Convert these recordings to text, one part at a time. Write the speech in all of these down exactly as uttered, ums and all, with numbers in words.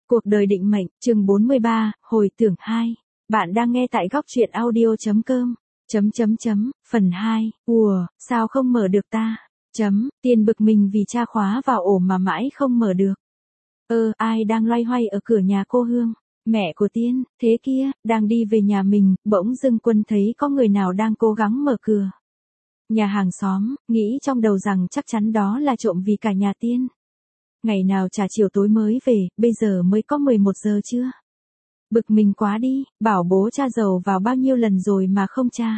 Cuộc đời định mệnh, chương bốn mươi ba, hồi tưởng hai. Bạn đang nghe tại góc truyện audio.com. Chấm chấm chấm, phần hai. Ùa, sao không mở được ta? Chấm, Tiên bực mình vì cha khóa vào ổ mà mãi không mở được. Ơ, ai đang loay hoay ở cửa nhà cô Hương? Mẹ của Tiên, thế kia, đang đi về nhà mình, bỗng dưng Quân thấy có người nào đang cố gắng mở cửa. Nhà hàng xóm, nghĩ trong đầu rằng chắc chắn đó là trộm vì cả nhà Tiên. Ngày nào chả chiều tối mới về, bây giờ mới có mười một giờ chưa? Bực mình quá đi, bảo bố tra dầu vào bao nhiêu lần rồi mà không tra.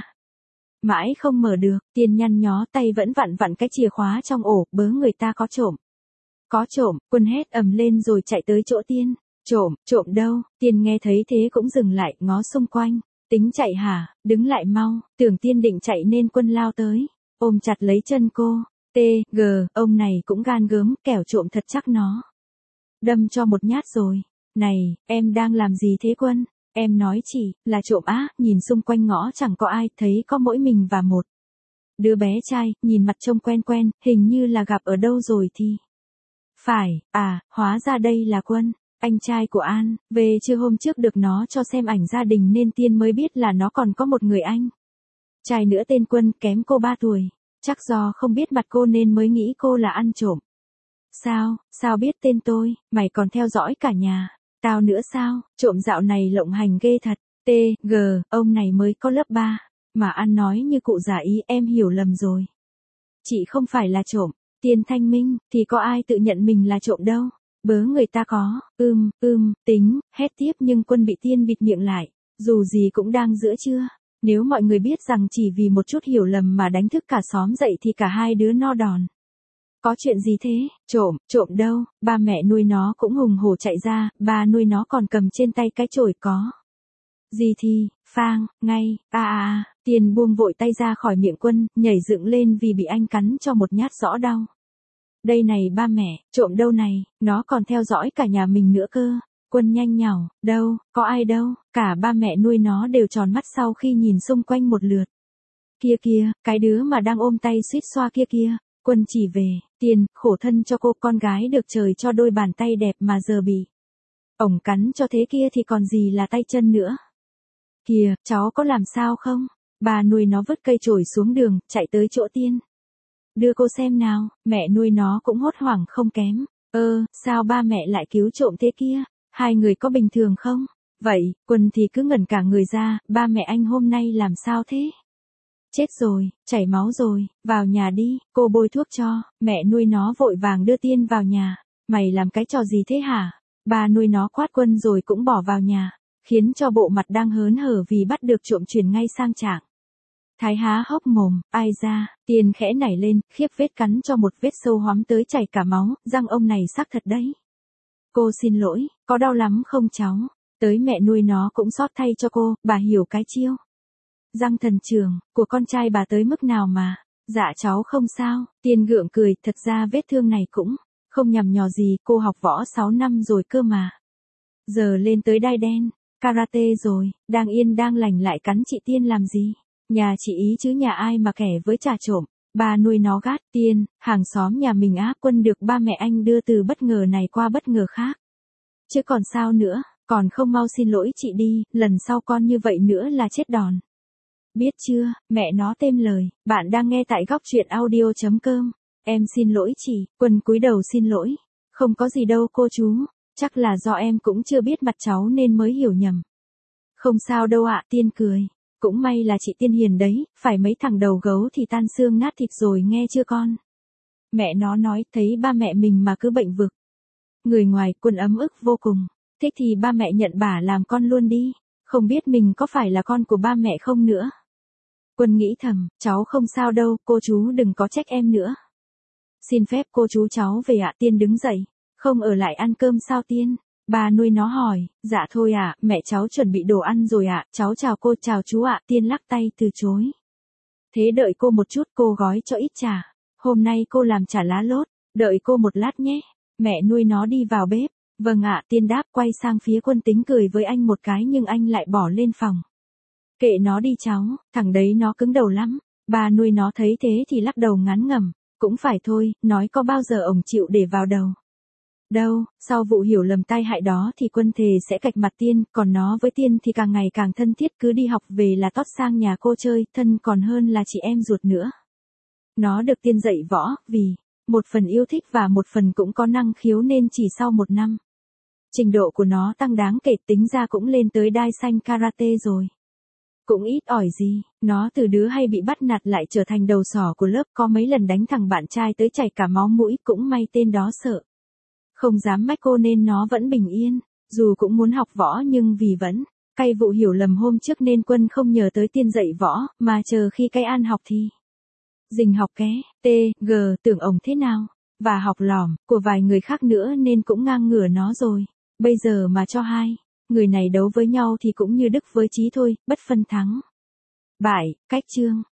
Mãi không mở được, Tiên nhăn nhó tay vẫn vặn vặn cái chìa khóa trong ổ, bớ người ta có trộm. Có trộm, Quân hét ầm lên rồi chạy tới chỗ Tiên. Trộm, trộm đâu? Tiên nghe thấy thế cũng dừng lại, ngó xung quanh. Tính chạy hả? Đứng lại mau, tưởng Tiên định chạy nên Quân lao tới, ôm chặt lấy chân cô. T, G, ông này cũng gan gớm, kẻo trộm thật chắc nó. Đâm cho một nhát rồi. Này, em đang làm gì thế Quân? Em nói chỉ, là trộm á, nhìn xung quanh ngõ chẳng có ai, thấy có mỗi mình và một đứa bé trai, nhìn mặt trông quen quen, hình như là gặp ở đâu rồi thì. Phải, à, hóa ra đây là Quân, anh trai của An, về trưa hôm trước được nó cho xem ảnh gia đình nên Tiên mới biết là nó còn có một người anh trai nữa tên Quân, kém cô ba tuổi. Chắc do không biết mặt cô nên mới nghĩ cô là ăn trộm. Sao, sao biết tên tôi, mày còn theo dõi cả nhà. Tao nữa sao, trộm dạo này lộng hành ghê thật. T, G, ông này mới có lớp ba. Mà ăn nói như cụ già ý, em hiểu lầm rồi. Chị không phải là trộm. Tiên thanh minh, thì có ai tự nhận mình là trộm đâu. Bớ người ta có, ưm, ưm, tính, hét tiếp nhưng Quân bị Tiên bịt miệng lại. Dù gì cũng đang giữa trưa. Nếu mọi người biết rằng chỉ vì một chút hiểu lầm mà đánh thức cả xóm dậy thì cả hai đứa no đòn. Có chuyện gì thế? Trộm, trộm đâu? Ba mẹ nuôi nó cũng hùng hổ chạy ra, ba nuôi nó còn cầm trên tay cái chổi có. Gì thì, phang, ngay, a a a, Tiên buông vội tay ra khỏi miệng Quân, nhảy dựng lên vì bị anh cắn cho một nhát rõ đau. Đây này ba mẹ, trộm đâu này, nó còn theo dõi cả nhà mình nữa cơ. Quân nhanh nhảu, đâu, có ai đâu, cả ba mẹ nuôi nó đều tròn mắt sau khi nhìn xung quanh một lượt. Kia kia, cái đứa mà đang ôm tay suýt xoa kia kia, Quân chỉ về, Tiên, khổ thân cho cô con gái được trời cho đôi bàn tay đẹp mà giờ bị ổng cắn cho thế kia thì còn gì là tay chân nữa. Kìa, cháu có làm sao không? Bà nuôi nó vứt cây chổi xuống đường, chạy tới chỗ Tiên. Đưa cô xem nào, mẹ nuôi nó cũng hốt hoảng không kém. Ơ, sao ba mẹ lại cứu trộm thế kia? Hai người có bình thường không? Vậy, Quân thì cứ ngẩn cả người ra, ba mẹ anh hôm nay làm sao thế? Chết rồi, chảy máu rồi, vào nhà đi, cô bôi thuốc cho. Mẹ nuôi nó vội vàng đưa Tiên vào nhà. Mày làm cái trò gì thế hả? Ba nuôi nó quát Quân rồi cũng bỏ vào nhà, khiến cho bộ mặt đang hớn hở vì bắt được trộm chuyển ngay sang trạng thái há hốc mồm. Ai ra? Tiên khẽ nảy lên, khiếp vết cắn cho một vết sâu hoắm tới chảy cả máu, răng ông này sắc thật đấy. Cô xin lỗi, có đau lắm không cháu? Tới mẹ nuôi nó cũng xót thay cho cô, bà hiểu cái chiêu răng thần trường của con trai bà tới mức nào mà. Dạ cháu không sao. Tiên gượng cười, thật ra vết thương này cũng không nhằm nhò gì, cô học võ sáu năm rồi cơ mà. Giờ lên tới đai đen, karate rồi, đang yên đang lành lại cắn chị Tiên làm gì? Nhà chị ý chứ nhà ai mà kẻ với trà trộm. Bà nuôi nó gắt, Tiên, hàng xóm nhà mình á. Quân được ba mẹ anh đưa từ bất ngờ này qua bất ngờ khác. Chứ còn sao nữa, còn không mau xin lỗi chị đi, lần sau con như vậy nữa là chết đòn. Biết chưa, mẹ nó thêm lời, bạn đang nghe tại góc truyện audio.com. Em xin lỗi chị. Quân cúi đầu xin lỗi. Không có gì đâu cô chú, chắc là do em cũng chưa biết mặt cháu nên mới hiểu nhầm. Không sao đâu ạ. Tiên cười. Cũng may là chị Tiên hiền đấy, phải mấy thằng đầu gấu thì tan xương nát thịt rồi nghe chưa con? Mẹ nó nói, thấy ba mẹ mình mà cứ bệnh vực. Người ngoài, Quân ấm ức vô cùng. Thế thì ba mẹ nhận bả làm con luôn đi, không biết mình có phải là con của ba mẹ không nữa. Quân nghĩ thầm, cháu không sao đâu, cô chú đừng có trách em nữa. Xin phép cô chú cháu về ạ. Tiên đứng dậy. Không ở lại ăn cơm sao Tiên? Bà nuôi nó hỏi. Dạ thôi ạ, mẹ cháu chuẩn bị đồ ăn rồi ạ, cháu chào cô chào chú ạ. Tiên lắc tay từ chối. Thế đợi cô một chút, cô gói cho ít trà. Hôm nay cô làm chả lá lốt, đợi cô một lát nhé. Mẹ nuôi nó đi vào bếp. Vâng ạ. Tiên đáp, quay sang phía Quân tính cười với anh một cái nhưng anh lại bỏ lên phòng. Kệ nó đi cháu, thằng đấy nó cứng đầu lắm. Bà nuôi nó thấy thế thì lắc đầu ngán ngẩm. Cũng phải thôi, nói có bao giờ ổng chịu để vào đầu. đâu, sau vụ hiểu lầm tai hại đó thì Quân thề sẽ cạch mặt Tiên, còn nó với Tiên thì càng ngày càng thân thiết, cứ đi học về là tót sang nhà cô chơi, thân còn hơn là chị em ruột nữa. Nó được Tiên dạy võ, vì một phần yêu thích và một phần cũng có năng khiếu nên chỉ sau một năm, trình độ của nó tăng đáng kể, tính ra cũng lên tới đai xanh karate rồi. Cũng ít ỏi gì, nó từ đứa hay bị bắt nạt lại trở thành đầu sỏ của lớp, có mấy lần đánh thằng bạn trai tới chảy cả máu mũi, cũng may tên đó sợ không dám mách cô nên nó vẫn bình yên, dù cũng muốn học võ nhưng vì vẫn cay vụ hiểu lầm hôm trước nên Quân không nhờ tới Tiên dạy võ, mà chờ khi cái An học thì dình học ké, t, g, tưởng ổng thế nào, và học lỏm, của vài người khác nữa nên cũng ngang ngửa nó rồi. Bây giờ mà cho hai người này đấu với nhau thì cũng như Đức với Chí thôi, bất phân thắng bại, cách chương.